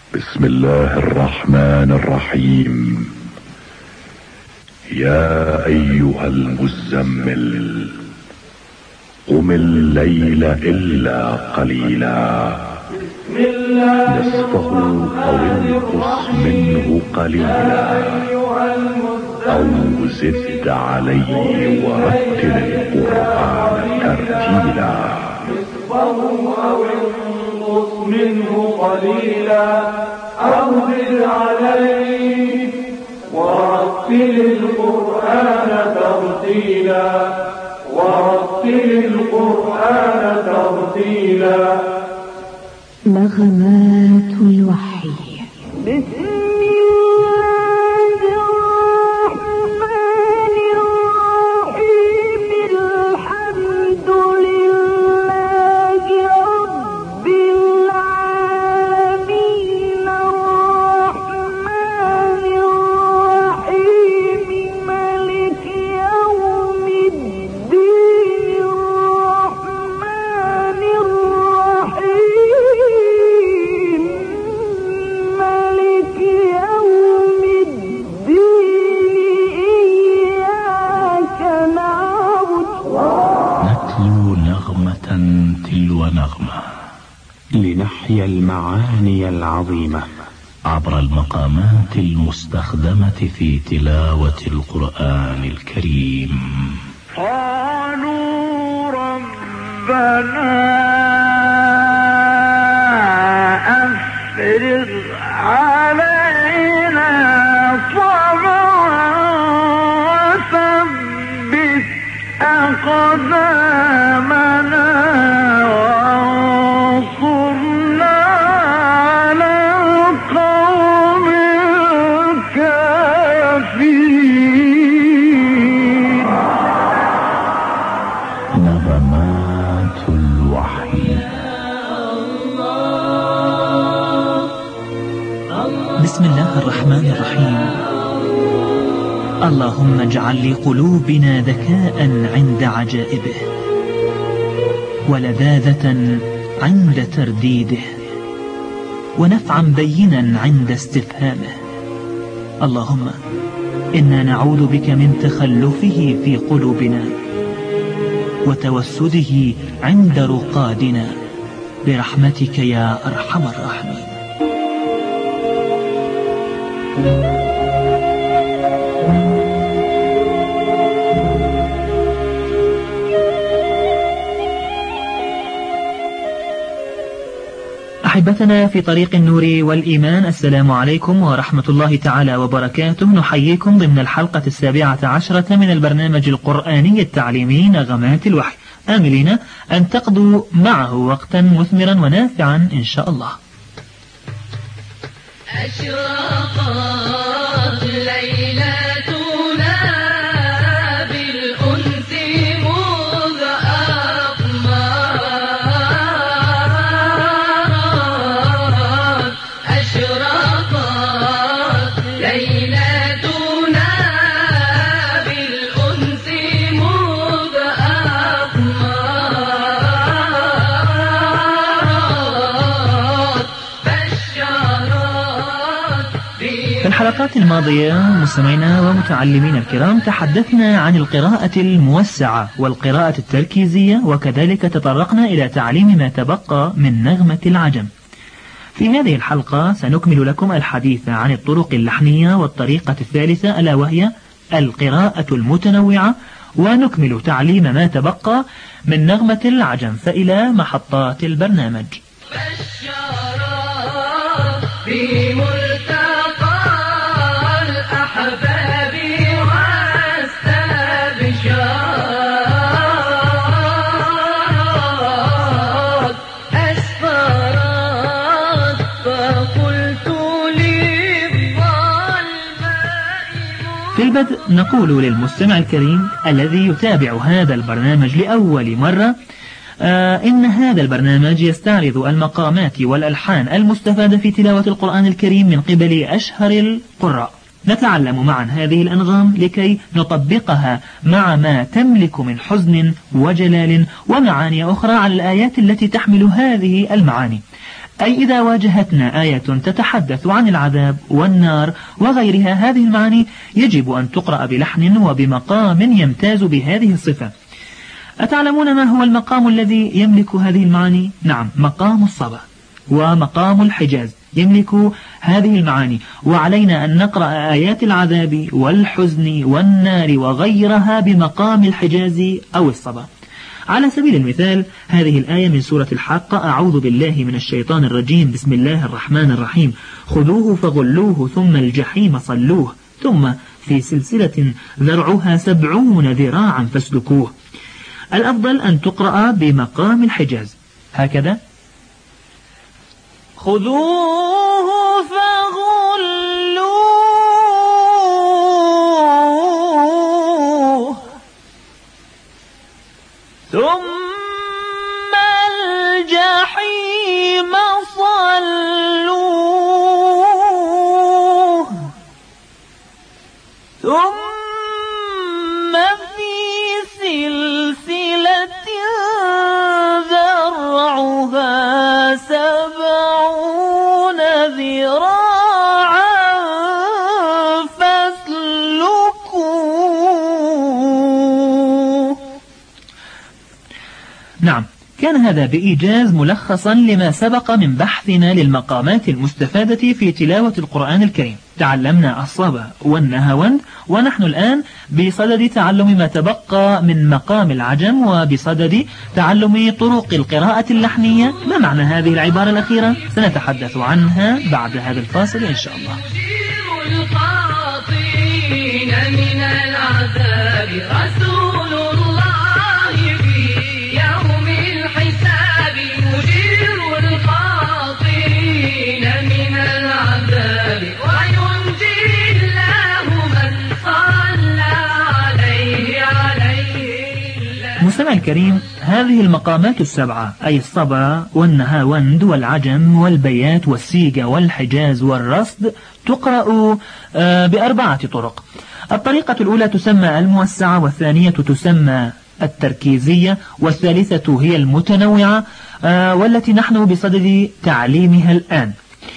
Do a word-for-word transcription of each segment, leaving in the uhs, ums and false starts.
بسم الله الرحمن الرحيم. يا أيها المزمل قم الليل إلا قليلا نصفه أو انقص منه قليلا أو زد عليه ورتل القرآن ترتيلا. أو انقص منه قليلا أو زد عليه ورتل القرآن ترتيلا ورتل القرآن ترتيلا. نغمات الوحي. تلو نغمة لنحيا المعاني العظيمة عبر المقامات المستخدمة في تلاوة القرآن الكريم. قالوا ربنا أفرغ علينا صبرا وثبت أقدامنا وانصرنا على القوم الكافرين. نغمات الوحي. بسم الله الرحمن الرحيم. اللهم اجعل لقلوبنا ذكاء عند عجائبه ولذاذة عند ترديده ونفعا بينا عند استفهامه. اللهم إنا نعوذ بك من تخلفه في قلوبنا وتوسده عند رقادنا برحمتك يا أرحم الراحمين. أحبتنا في طريق النور والإيمان، السلام عليكم ورحمة الله تعالى وبركاته. نحييكم ضمن الحلقة السابعة عشرة من البرنامج القرآني التعليمي نغمات الوحي، آملين أن تقضوا معه وقتا مثمرا ونافعا إن شاء الله. أشرقت ليلتنا بالأنس مذ أقمرت. أشرقت ليلتنا بالأنس مذ أقمرت. بشرت في الحلقات الماضية مستمعينا ومتعلمين الكرام تحدثنا عن القراءة الموسعة والقراءة التركيزية، وكذلك تطرقنا إلى تعليم ما تبقى من نغمة العجم. في هذه الحلقة سنكمل لكم الحديث عن الطرق اللحنية والطريقة الثالثة ألا وهي القراءة المتنوعة، ونكمل تعليم ما تبقى من نغمة العجم. فإلى محطات البرنامج. في ملتقى الأحباب واستبشرت. أسفرت فقلت في البدء نقول للمستمع الكريم الذي يتابع هذا البرنامج لأول مرة آه إن هذا البرنامج يستعرض المقامات والألحان المستفادة في تلاوة القرآن الكريم من قبل أشهر القراء. نتعلم معا هذه الأنغام لكي نطبقها مع ما تملك من حزن وجلال ومعاني أخرى على الآيات التي تحمل هذه المعاني. أي إذا واجهتنا آية تتحدث عن العذاب والنار وغيرها، هذه المعاني يجب أن تقرأ بلحن وبمقام يمتاز بهذه الصفة. أتعلمون ما هو المقام الذي يملك هذه المعاني؟ نعم، مقام الصبا ومقام الحجاز يملك هذه المعاني، وعلينا أن نقرأ آيات العذاب والحزن والنار وغيرها بمقام الحجاز أو الصبا. على سبيل المثال هذه الآية من سورة الحاقة: أعوذ بالله من الشيطان الرجيم، بسم الله الرحمن الرحيم، خذوه فغلوه ثم الجحيم صلوه ثم في سلسلة ذرعها سبعون ذراعا فاسلكوه. الأفضل أن تقرأ بمقام الحجاز هكذا: خذوه فغلوه ثم الجحيم صلوه ثم في سلسلة ذرعها سبعون ذراعا فاسلكوه. نعم، كان هذا بإيجاز ملخصا لما سبق من بحثنا للمقامات المستفادة في تلاوة القرآن الكريم. تعلمنا الصبا والنهاوند، ونحن الآن بصدد تعلم ما تبقى من مقام العجم وبصدد تعلم طرق القراءة اللحنية. ما معنى هذه العبارة الأخيرة؟ سنتحدث عنها بعد هذا الفاصل إن شاء الله. من العذاب رسول الله في يوم الحساب، مجير الخاطرين من العذاب، وينجي الله من صلى عليه عليه الله. مستمع الكريم، هذه المقامات السبعة أي الصبا والنهاوند والعجم والبيات والسيجة والحجاز والرصد تقرأ بأربعة طرق. الطريقة الأولى تسمى الموسعة، والثانية تسمى التركيزية، والثالثة هي المتنوعة والتي نحن بصدد تعليمها الآن.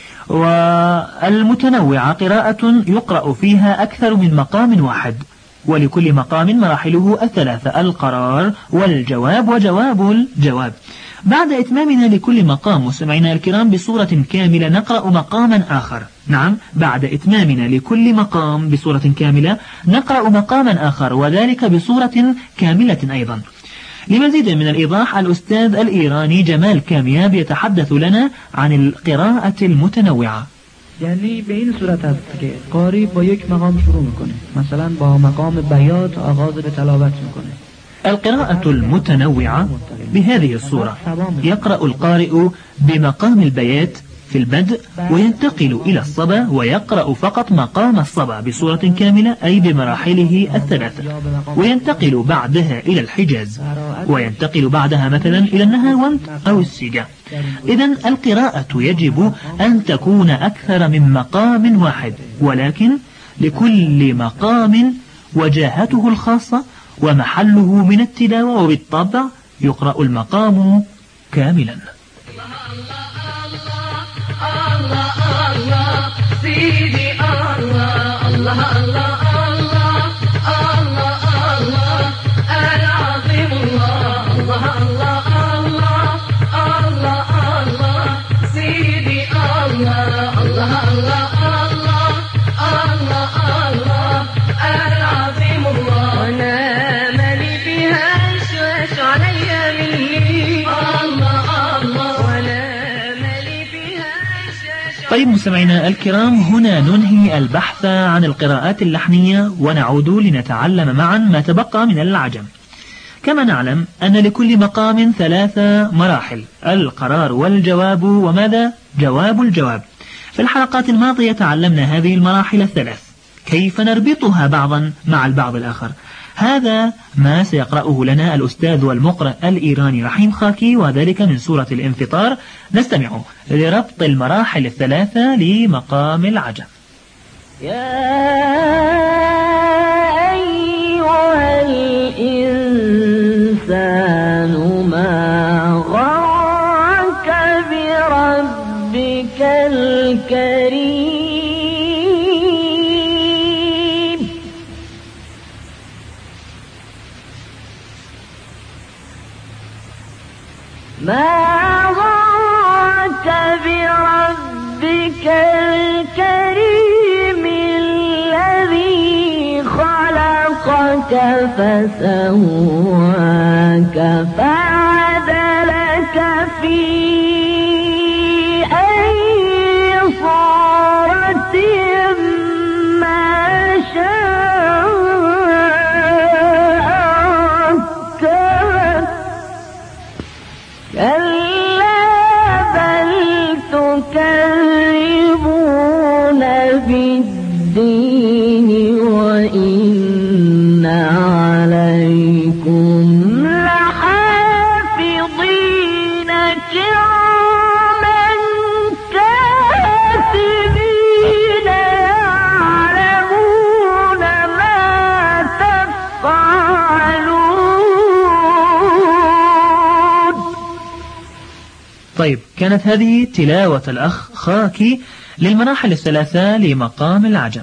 والمتنوعة قراءة يقرأ فيها أكثر من مقام واحد، ولكل مقام مراحله الثلاثة: القرار والجواب وجواب الجواب. بعد إتمامنا لكل مقام مستمعينا الكرام بصورة كاملة نقرأ مقاما آخر. نعم، بعد إتمامنا لكل مقام بصورة كاملة نقرأ مقاما آخر، وذلك بصورة كاملة أيضا. لمزيد من الإيضاح، الأستاذ الإيراني جمال كامياب يتحدث لنا عن القراءة المتنوعة. یعنی به این صورت است که قاری با یک مقام شروع میکنه، مثلا با مقام بیات آغاز به تلاوت میکنه. القراءة المتنوعة بهذه الصورة: يقرأ القارئ بمقام البيات في البدء، وينتقل إلى الصبا ويقرأ فقط مقام الصبا بصورة كاملة أي بمراحله الثلاثة، وينتقل بعدها إلى الحجاز، وينتقل بعدها مثلا إلى النهاوند أو السيجة. إذن القراءة يجب أن تكون أكثر من مقام واحد، ولكن لكل مقام وجاهته الخاصة ومحله من التلاوة، وبالطبع يقرأ المقام كاملا. الله الله سيدي الله الله الله الله الله الله العظيم الله الله الله الله الله الله سيدي الله الله الله الله الله الله العظيم الله. وانا مالي فيها شوش عليا مني الله الله. وانا طيب مستمعينا الكرام، هنا ننهي البحث عن القراءات اللحنية ونعود لنتعلم معا ما تبقى من العجم. كما نعلم أن لكل مقام ثلاث مراحل: القرار والجواب وماذا؟ جواب الجواب. في الحلقات الماضية تعلمنا هذه المراحل الثلاث، كيف نربطها بعضا مع البعض الآخر. هذا ما سيقرأه لنا الأستاذ والمقرئ الإيراني رحيم خاكي، وذلك من سورة الانفطار. نستمع لربط المراحل الثلاثة لمقام العجم. يا أيها الإنسان ما غرك بربك ربك الكريم ما غرك بربك الكريم الذي خلقك فسواك فعدلك في أي صورة ما شاء ركبك كلا بل تكذبون بالدين وإن عليكم لحافظين كراما كاتبين يعلمون ما تفعلون. طيب، كانت هذه تلاوة الأخ خاكي للمراحل الثلاثة لمقام العجم.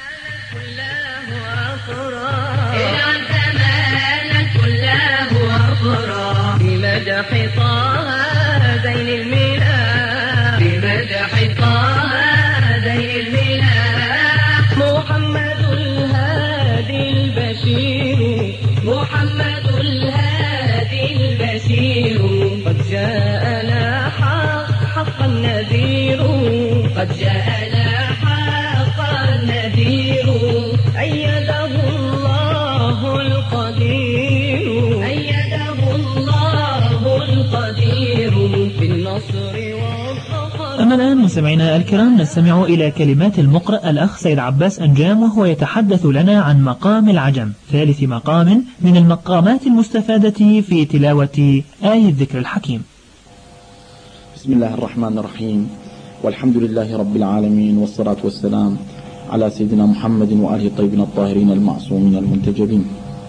بمدح طه ذين الميلاد بمدح طه ذين الميلاد محمد الهادي البشير محمد الهادي البشير قد جاءنا حق حق النذير قد جاءنا حق النذير أيده الله القدير أيده الله القدير بالنصر والظفر. أما الآن مستمعينا الكرام نستمع إلى كلمات المقرأ الأخ سيد عباس أنجام، وهو يتحدث لنا عن مقام العجم، ثالث مقام من المقامات المستفادة في تلاوة آية الذكر الحكيم. بسم الله الرحمن الرحيم، والحمد لله رب العالمين، والصلاة والسلام على سيدنا محمد وآله الطيبين الطاهرين المعصومين المنتجبين.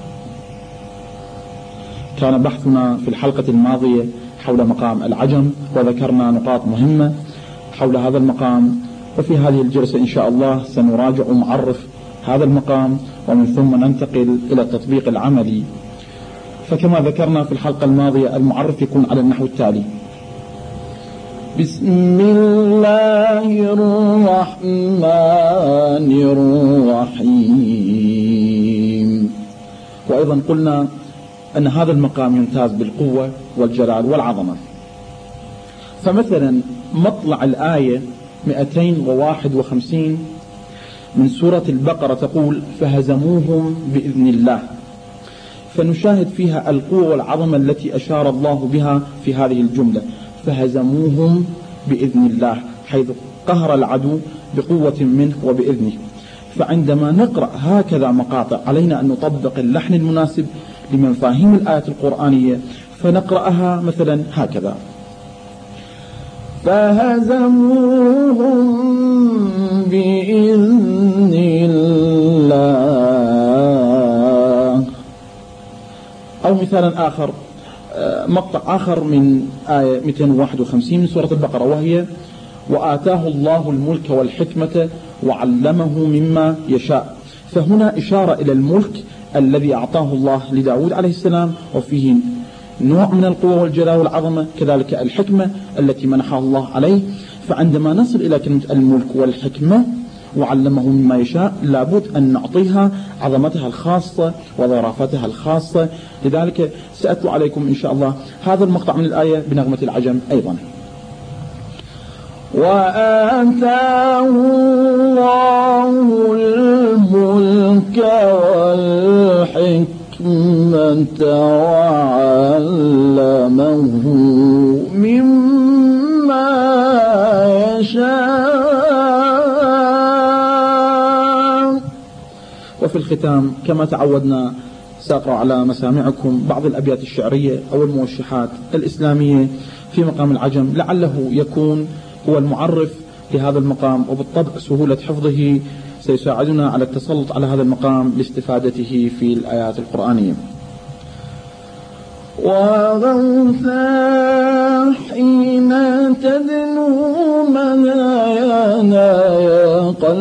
كان بحثنا في الحلقة الماضية حول مقام العجم، وذكرنا نقاط مهمة حول هذا المقام، وفي هذه الجلسة إن شاء الله سنراجع ومعرف هذا المقام، ومن ثم ننتقل إلى التطبيق العملي. فكما ذكرنا في الحلقة الماضية المعرف يكون على النحو التالي: بسم الله الرحمن الرحيم. وأيضا قلنا أن هذا المقام يمتاز بالقوة والجلال والعظمة. فمثلا مطلع الآية مئتين وواحد وخمسين من سورة البقرة تقول: فهزموهم بإذن الله. فنشاهد فيها القوة والعظمة التي أشار الله بها في هذه الجملة، فهزموهم بإذن الله، حيث قهر العدو بقوة منه وبإذنه. فعندما نقرأ هكذا مقاطع علينا أن نطبق اللحن المناسب لمفاهيم الآية القرآنية، فنقرأها مثلا هكذا: فهزموهم بإذن الله. أو مثالا آخر، مقطع آخر من آية مئتين وواحد وخمسين من سورة البقرة، وهي: وآتاه الله الملك والحكمة وعلمه مما يشاء. فهنا إشارة إلى الملك الذي أعطاه الله لداود عليه السلام، وفيه نوع من القوة والجلال والعظمة، كذلك الحكمة التي منحها الله عليه. فعندما نصل إلى كلمة الملك والحكمة وعلمه مما يشاء، لابد أن نعطيها عظمتها الخاصة وظرافتها الخاصة. لذلك سأتلو عليكم إن شاء الله هذا المقطع من الآية بنغمة العجم أيضا: وآتاه الله الملك والحكمة وعلمه مما يشاء. وفي الختام كما تعودنا سأقرأ على مسامعكم بعض الأبيات الشعرية أو الموشحات الإسلامية في مقام العجم، لعله يكون هو المعرف لهذا المقام، وبالطبع سهولة حفظه سيساعدنا على التسلط على هذا المقام لاستفادته في الآيات القرآنية. وغوثا حين تدنو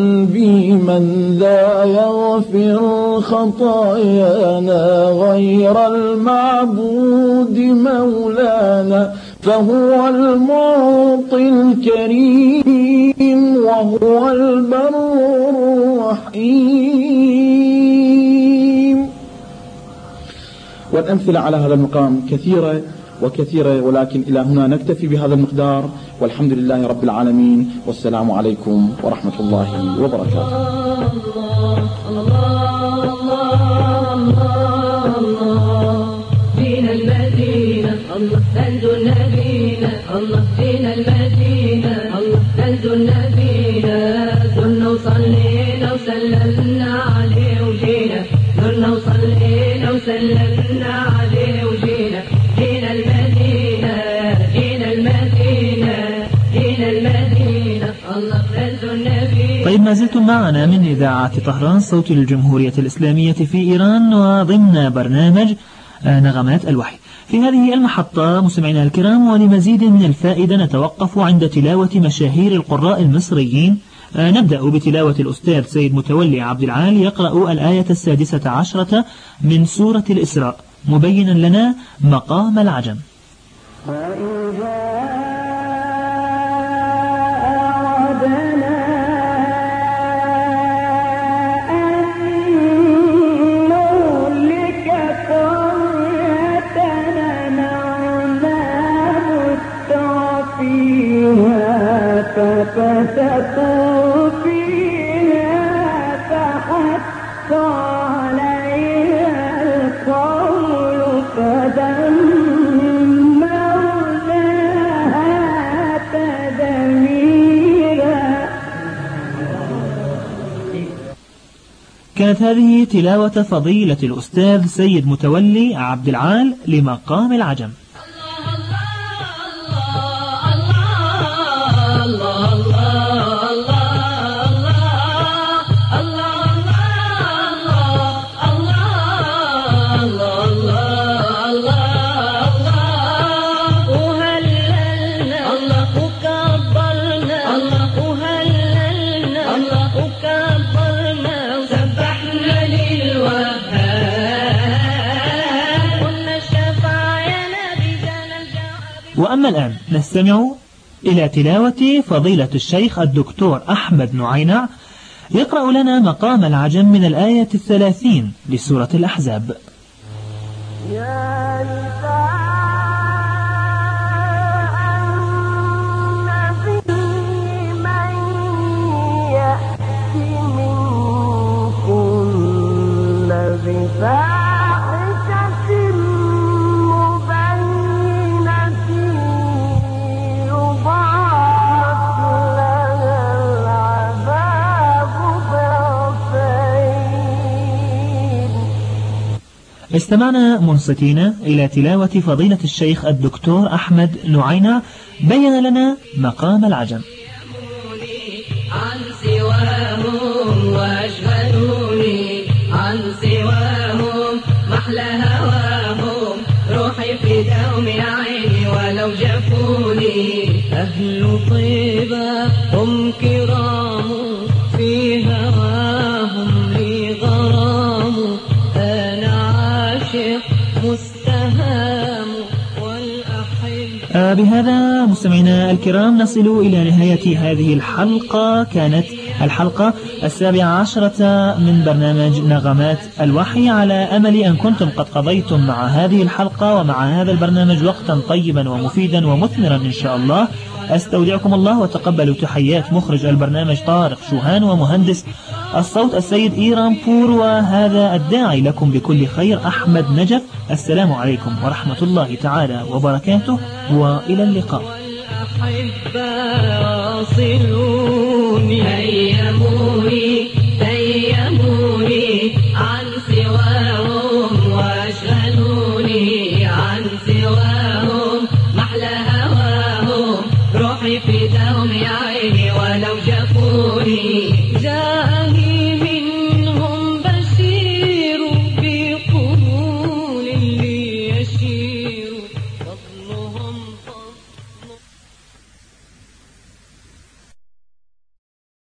ذنبي من ذا يغفر خطايانا غير المعبود مولانا فهو المعطي الكريم وهو البر الرحيم. والأمثلة على هذا المقام كثيرة وكثيرة، ولكن إلى هنا نكتفي بهذا المقدار، والحمد لله رب العالمين، والسلام عليكم ورحمة الله وبركاته. فينا المدينة الله ننزل نبينا الله فينا المدينة الله ننزل نبينا زرنا وصلينا وسلمنا عليه وجينا زرنا وصلينا وسلمنا عليه وجينا جينا المدينة جينا المدينة جينا المدينة الله ننزل نبينا. طيب، ما زلتم معنا من إذاعة طهران صوت الجمهورية الإسلامية في إيران وضمن برنامج نغمات الوحي. في هذه المحطة مستمعينا الكرام، ولمزيد من الفائدة نتوقف عند تلاوة مشاهير القراء المصريين. نبدأ بتلاوة الأستاذ سيد متولي عبد العال يقرأ الآية السادسة عشرة من سورة الإسراء مبينا لنا مقام العجم. ففتقوا فيها فحق عليها القول فدمرناها تدميرا. كانت هذه تلاوة فضيلة الأستاذ سيد متولي عبد العال لمقام العجم. وأما الآن نستمع إلى تلاوة فضيلة الشيخ الدكتور أحمد نعينع يقرأ لنا مقام العجم من الآية الثلاثين لسورة الأحزاب. يا نساء النبي من يأتي منكن بفاحشة مبينة يضاعف لها العذاب ضعفين. استمعنا منصتين إلى تلاوة فضيلة الشيخ الدكتور أحمد نعينع بين لنا مقام العجم. عن سواهم وأشغلوني عن سواهم محلى هواهم روحي في دوم عيني ولو جفوني. أهل طيبة هم كرام في هواهم لي غرام أنا عاشق مستهام والأحب. بهذا مستمعينا الكرام نصل إلى نهاية هذه الحلقة. كانت الحلقة السابعة عشرة من برنامج نغمات الوحي، على أمل أن كنتم قد قضيتم مع هذه الحلقة ومع هذا البرنامج وقتا طيبا ومفيدا ومثمرا إن شاء الله. أستودعكم الله وتقبلوا تحيات مخرج البرنامج طارق شوهان ومهندس الصوت السيد إيران بور، وهذا الداعي لكم بكل خير أحمد نجف. السلام عليكم ورحمة الله تعالى وبركاته، وإلى اللقاء. هيموني هيموني عن سواهم واشغلوني عن سواهم محلى هواهم روحي في دوم عيني ولو